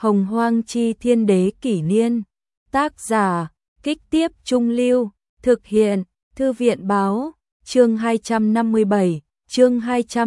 Hồng Hoang Chi Thiên Đế Kỷ Niên. Tác giả, Kích Tiếp Trung Lưu. Thực hiện, Thư viện Báo. Chương 257, chương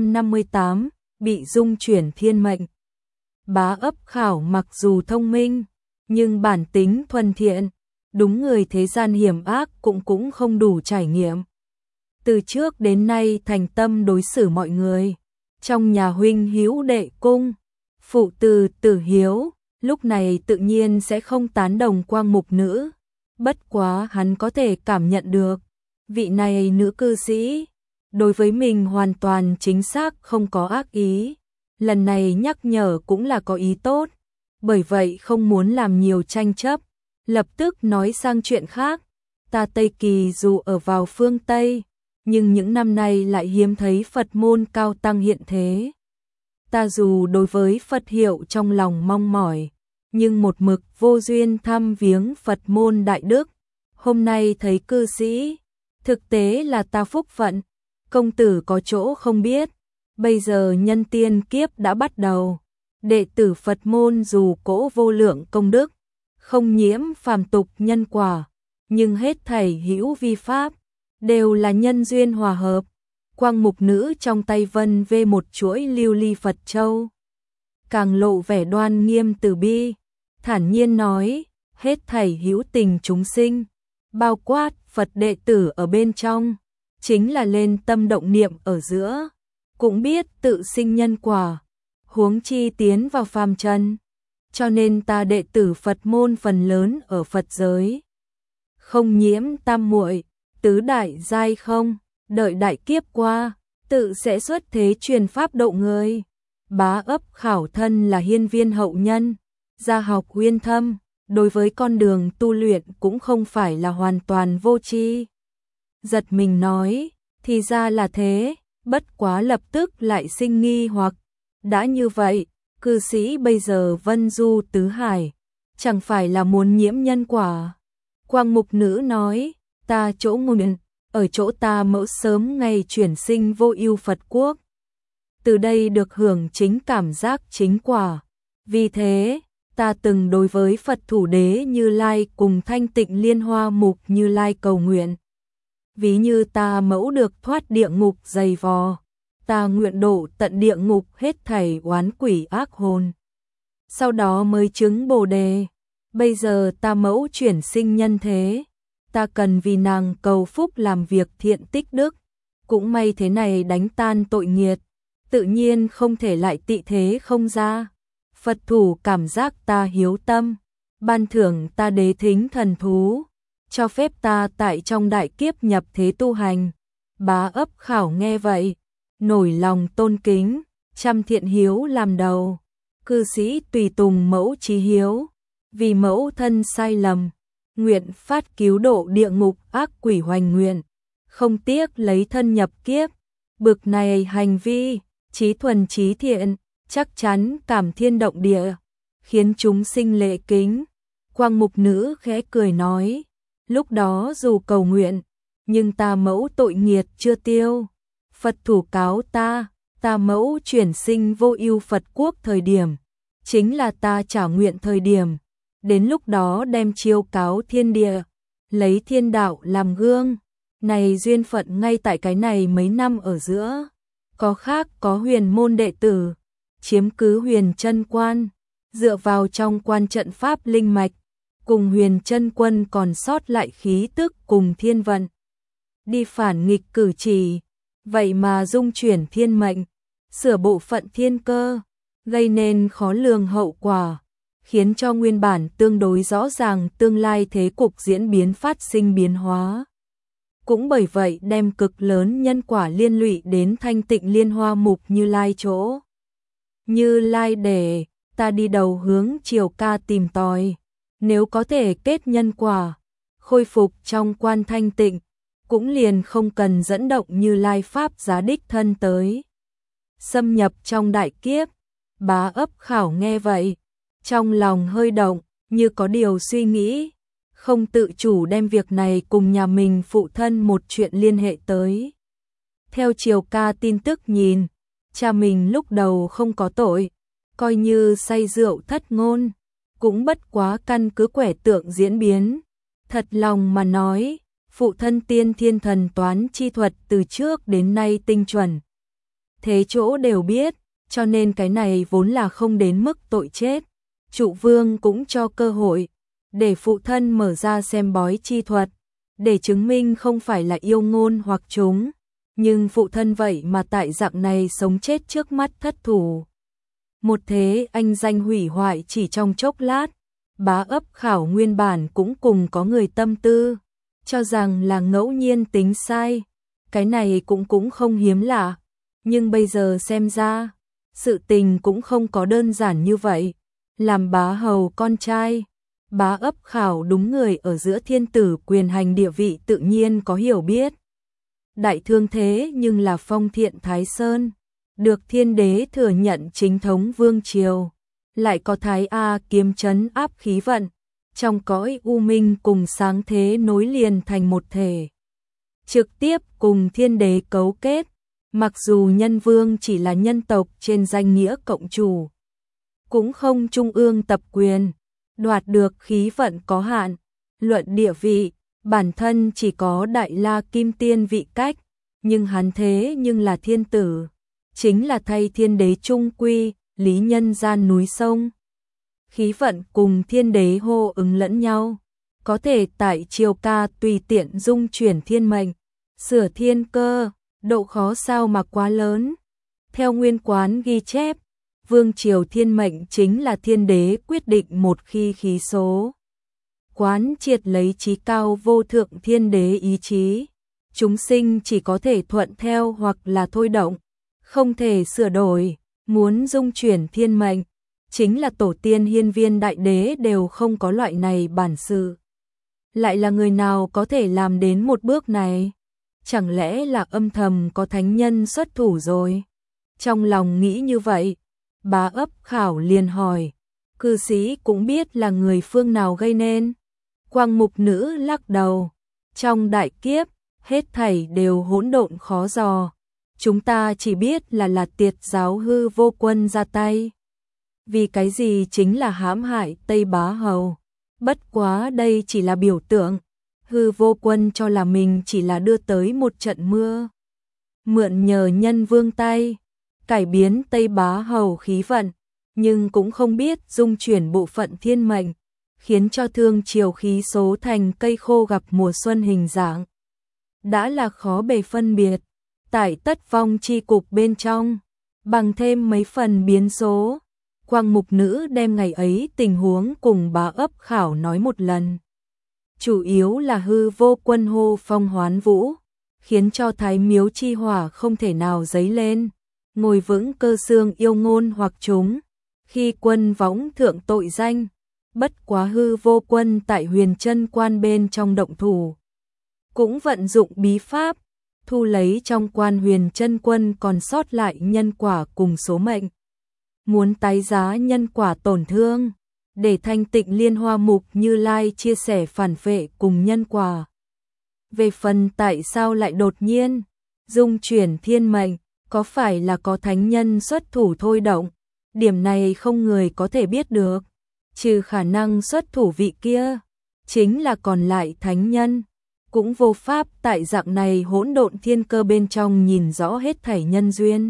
258, bị dung chuyển thiên mệnh. Bá Ấp Khảo mặc dù thông minh, nhưng bản tính thuần thiện, đúng người thế gian hiểm ác cũng không đủ trải nghiệm. Từ trước đến nay thành tâm đối xử mọi người. Trong nhà huynh hữu đệ cung, phụ từ tử hiếu, lúc này tự nhiên sẽ không tán đồng quang mục nữ. Bất quá hắn có thể cảm nhận được, vị này nữ cư sĩ, đối với mình hoàn toàn chính xác không có ác ý. Lần này nhắc nhở cũng là có ý tốt, bởi vậy không muốn làm nhiều tranh chấp, lập tức nói sang chuyện khác. Ta Tây Kỳ dù ở vào phương Tây, nhưng những năm nay lại hiếm thấy Phật môn cao tăng hiện thế. Ta dù đối với Phật hiệu trong lòng mong mỏi, nhưng một mực vô duyên thăm viếng Phật môn đại đức. Hôm nay thấy cư sĩ, thực tế là ta phúc phận. Công tử có chỗ không biết, bây giờ nhân tiên kiếp đã bắt đầu. Đệ tử Phật môn dù cỗ vô lượng công đức, không nhiễm phàm tục nhân quả, nhưng hết thảy hữu vi pháp, đều là nhân duyên hòa hợp. Quang mục nữ trong tay vân vê một chuỗi lưu ly Phật châu, càng lộ vẻ đoan nghiêm từ bi, thản nhiên nói, hết thảy hữu tình chúng sinh, bao quát Phật đệ tử ở bên trong, chính là lên tâm động niệm ở giữa, cũng biết tự sinh nhân quả, huống chi tiến vào phàm trần. Cho nên ta đệ tử Phật môn phần lớn ở Phật giới, không nhiễm tam muội, tứ đại giai không, đợi đại kiếp qua, tự sẽ xuất thế truyền pháp độ người. Bá Ấp Khảo thân là hiên viên hậu nhân, gia học uyên thâm, đối với con đường tu luyện cũng không phải là hoàn toàn vô tri. Giật mình nói, thì ra là thế, bất quá lập tức lại sinh nghi hoặc, đã như vậy, cư sĩ bây giờ vân du tứ hải, chẳng phải là muốn nhiễm nhân quả. Quang mục nữ nói, ta chỗ nguyện, ở chỗ ta mẫu sớm ngày chuyển sinh vô ưu Phật quốc. Từ đây được hưởng chính cảm giác chính quả. Vì thế, ta từng đối với Phật thủ đế Như Lai cùng thanh tịnh liên hoa mục Như Lai cầu nguyện. Ví như ta mẫu được thoát địa ngục dày vò, ta nguyện độ tận địa ngục hết thảy oán quỷ ác hồn. Sau đó mới chứng Bồ đề. Bây giờ ta mẫu chuyển sinh nhân thế, ta cần vì nàng cầu phúc làm việc thiện tích đức. Cũng may thế này đánh tan tội nghiệt, tự nhiên không thể lại tị thế không ra. Phật thủ cảm giác ta hiếu tâm, ban thưởng ta đế thính thần thú, cho phép ta tại trong đại kiếp nhập thế tu hành. Bá Ấp Khảo nghe vậy, nổi lòng tôn kính, trăm thiện hiếu làm đầu, cư sĩ tùy tùng mẫu chí hiếu, vì mẫu thân sai lầm, nguyện phát cứu độ địa ngục ác quỷ hoành nguyện, không tiếc lấy thân nhập kiếp. Bực này hành vi, chí thuần chí thiện, chắc chắn cảm thiên động địa, khiến chúng sinh lễ kính. Quang mục nữ khẽ cười nói, lúc đó dù cầu nguyện, nhưng ta mẫu tội nghiệt chưa tiêu. Phật thủ cáo ta mẫu chuyển sinh vô ưu Phật quốc thời điểm, chính là ta trả nguyện thời điểm. Đến lúc đó đem chiêu cáo thiên địa, lấy thiên đạo làm gương. Này duyên phận ngay tại cái này mấy năm ở giữa, có khác có huyền môn đệ tử, chiếm cứ huyền chân quan, dựa vào trong quan trận pháp linh mạch, cùng huyền chân quân còn sót lại khí tức cùng thiên vận. Đi phản nghịch cử chỉ, vậy mà dung chuyển thiên mệnh, sửa bộ phận thiên cơ, gây nên khó lường hậu quả, khiến cho nguyên bản tương đối rõ ràng tương lai thế cục diễn biến phát sinh biến hóa. Cũng bởi vậy đem cực lớn nhân quả liên lụy đến thanh tịnh liên hoa mục Như Lai chỗ. Như Lai để ta đi đầu hướng Triều Ca tìm tòi, nếu có thể kết nhân quả, khôi phục trong quan thanh tịnh, cũng liền không cần dẫn động Như Lai Pháp giá đích thân tới. Xâm nhập trong đại kiếp, Bá Ấp Khảo nghe vậy, trong lòng hơi động, như có điều suy nghĩ, không tự chủ đem việc này cùng nhà mình phụ thân một chuyện liên hệ tới. Theo Triều Ca tin tức nhìn, cha mình lúc đầu không có tội, coi như say rượu thất ngôn, cũng bất quá căn cứ quẻ tượng diễn biến. Thật lòng mà nói, phụ thân Tiên Thiên Thần toán chi thuật từ trước đến nay tinh chuẩn. Thế chỗ đều biết, cho nên cái này vốn là không đến mức tội chết. Trụ vương cũng cho cơ hội, để phụ thân mở ra xem bói chi thuật, để chứng minh không phải là yêu ngôn hoặc chúng. Nhưng phụ thân vậy mà tại dạng này sống chết trước mắt thất thủ. Một thế anh danh hủy hoại chỉ trong chốc lát, Bá Ấp Khảo nguyên bản cũng cùng có người tâm tư, cho rằng là ngẫu nhiên tính sai, cái này cũng không hiếm lạ, nhưng bây giờ xem ra, sự tình cũng không có đơn giản như vậy, làm bá hầu con trai, Bá Ấp Khảo đúng người ở giữa thiên tử quyền hành địa vị tự nhiên có hiểu biết. Đại thương thế nhưng là phong thiện Thái Sơn, được thiên đế thừa nhận chính thống vương triều, lại có Thái A kiếm trấn áp khí vận, trong cõi u minh cùng sáng thế nối liền thành một thể. Trực tiếp cùng thiên đế cấu kết, mặc dù nhân vương chỉ là nhân tộc trên danh nghĩa cộng chủ, cũng không trung ương tập quyền, đoạt được khí vận có hạn, luận địa vị, bản thân chỉ có Đại La Kim Tiên vị cách, nhưng hắn thế nhưng là thiên tử, chính là thay thiên đế trung quy, lý nhân gian núi sông. Khí vận cùng thiên đế hô ứng lẫn nhau, có thể tại triều ca tùy tiện dung chuyển thiên mệnh, sửa thiên cơ, độ khó sao mà quá lớn. Theo nguyên quán ghi chép, vương triều thiên mệnh chính là thiên đế quyết định một khi khí số. Quán triệt lấy chí cao vô thượng thiên đế ý chí, chúng sinh chỉ có thể thuận theo hoặc là thôi động, không thể sửa đổi, muốn dung chuyển thiên mệnh, chính là tổ tiên hiên viên đại đế đều không có loại này bản sự. Lại là người nào có thể làm đến một bước này? Chẳng lẽ là âm thầm có thánh nhân xuất thủ rồi? Trong lòng nghĩ như vậy, Bá Ấp Khảo liền hỏi, cư sĩ cũng biết là người phương nào gây nên. Quang mục nữ lắc đầu, trong đại kiếp, hết thảy đều hỗn độn khó dò. Chúng ta chỉ biết là Tiệt giáo Hư Vô Quân ra tay. Vì cái gì chính là hãm hại Tây Bá Hầu. Bất quá đây chỉ là biểu tượng. Hư Vô Quân cho là mình chỉ là đưa tới một trận mưa. Mượn nhờ nhân vương tay, cải biến Tây Bá Hầu khí vận, nhưng cũng không biết dung chuyển bộ phận thiên mệnh, khiến cho thương triều khí số thành cây khô gặp mùa xuân hình dạng. Đã là khó bề phân biệt, tại tất vong chi cục bên trong, bằng thêm mấy phần biến số. Quang mục nữ đem ngày ấy tình huống cùng Bá Ấp Khảo nói một lần. Chủ yếu là Hư Vô Quân hô phong hoán vũ, khiến cho Thái Miếu chi hỏa không thể nào dấy lên, ngồi vững cơ xương yêu ngôn hoặc chúng. Khi quân võng thượng tội danh, bất quá Hư Vô Quân tại Huyền Chân Quan bên trong động thủ, cũng vận dụng bí pháp, thu lấy trong quan Huyền Chân Quân còn sót lại nhân quả cùng số mệnh. Muốn tái giá nhân quả tổn thương, để thanh tịnh Liên Hoa Mục Như Lai chia sẻ phản vệ cùng nhân quả. Về phần tại sao lại đột nhiên dung chuyển thiên mệnh, có phải là có thánh nhân xuất thủ thôi động, điểm này không người có thể biết được, trừ khả năng xuất thủ vị kia, chính là còn lại thánh nhân, cũng vô pháp tại dạng này hỗn độn thiên cơ bên trong nhìn rõ hết thảy nhân duyên.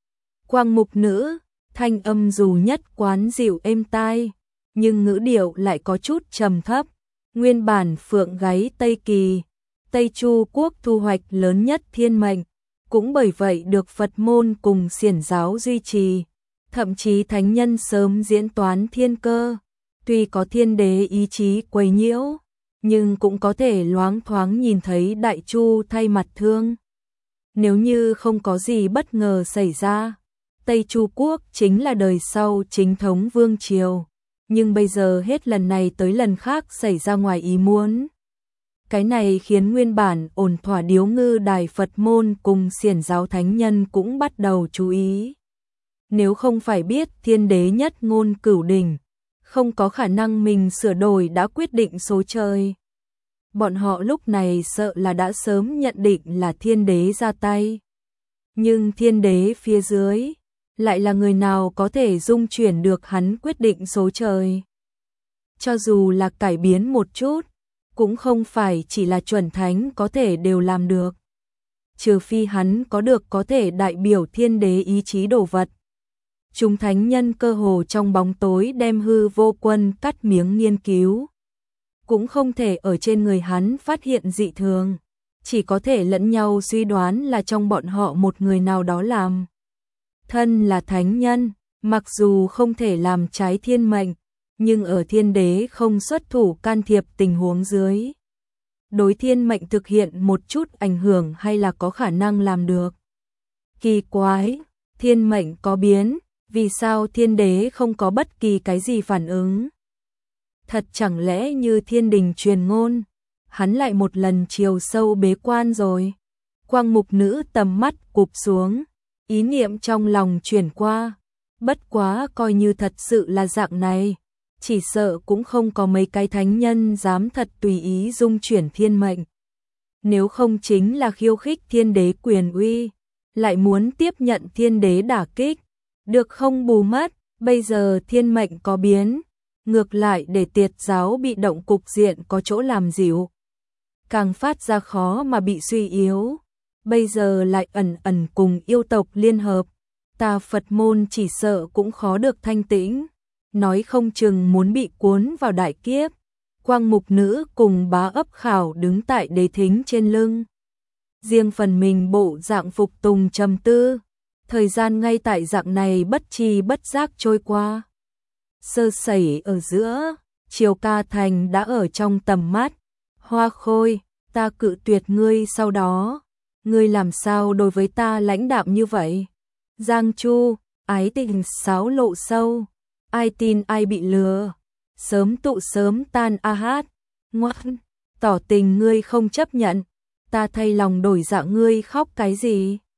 Quang mục nữ, thanh âm dù nhất quán dịu êm tai, nhưng ngữ điệu lại có chút trầm thấp. Nguyên bản phượng gáy Tây Kỳ, Tây Chu quốc thu hoạch lớn nhất thiên mệnh, cũng bởi vậy được Phật môn cùng xiển giáo duy trì, thậm chí thánh nhân sớm diễn toán thiên cơ, tuy có thiên đế ý chí quấy nhiễu, nhưng cũng có thể loáng thoáng nhìn thấy Đại Chu thay mặt thương. Nếu như không có gì bất ngờ xảy ra, Tây Chu quốc chính là đời sau chính thống vương triều, nhưng bây giờ hết lần này tới lần khác xảy ra ngoài ý muốn. Cái này khiến nguyên bản ổn thỏa điếu ngư đài Phật môn cùng xiển giáo thánh nhân cũng bắt đầu chú ý. Nếu không phải biết thiên đế nhất ngôn cửu đỉnh, không có khả năng mình sửa đổi đã quyết định số trời. Bọn họ lúc này sợ là đã sớm nhận định là thiên đế ra tay. Nhưng thiên đế phía dưới, lại là người nào có thể dung chuyển được hắn quyết định số trời. cho dù là cải biến một chút, cũng không phải chỉ là chuẩn thánh có thể đều làm được. Trừ phi hắn có được có thể đại biểu thiên đế ý chí đồ vật. Chúng thánh nhân cơ hồ trong bóng tối đem hư vô quân cắt miếng nghiên cứu. Cũng không thể ở trên người hắn phát hiện dị thường. Chỉ có thể lẫn nhau suy đoán là trong bọn họ một người nào đó làm. Thân là thánh nhân, mặc dù không thể làm trái thiên mệnh, nhưng ở thiên đế không xuất thủ can thiệp tình huống dưới. Đối thiên mệnh thực hiện một chút ảnh hưởng hay là có khả năng làm được. Kỳ quái, thiên mệnh có biến, vì sao thiên đế không có bất kỳ cái gì phản ứng? Thật chẳng lẽ như thiên đình truyền ngôn, hắn lại một lần chiều sâu bế quan rồi. Quang mục nữ tầm mắt cụp xuống, ý niệm trong lòng chuyển qua. Bất quá coi như thật sự là dạng này, chỉ sợ cũng không có mấy cái thánh nhân dám thật tùy ý dung chuyển thiên mệnh. Nếu không chính là khiêu khích thiên đế quyền uy, lại muốn tiếp nhận thiên đế đả kích, được không bù mất, bây giờ thiên mệnh có biến, ngược lại để tiệt giáo bị động cục diện có chỗ làm dịu. Càng phát ra khó mà bị suy yếu, bây giờ lại ẩn ẩn cùng yêu tộc liên hợp, ta Phật môn chỉ sợ cũng khó được thanh tĩnh, nói không chừng muốn bị cuốn vào đại kiếp. Quang mục nữ cùng Bá Ấp Khảo đứng tại đế thính trên lưng. Riêng phần mình bộ dạng phục tùng trầm tư, thời gian ngay tại dạng này bất tri bất giác trôi qua. Sơ sẩy ở giữa, Triều Ca Thành đã ở trong tầm mắt. Hoa Khôi, ta cự tuyệt ngươi sau đó, ngươi làm sao đối với ta lãnh đạm như vậy? Giang Chu, ái tình xáo lộ sâu, ai tin ai bị lừa, sớm tụ sớm tan a hát, ngoan, tỏ tình ngươi không chấp nhận, ta thay lòng đổi dạ ngươi khóc cái gì?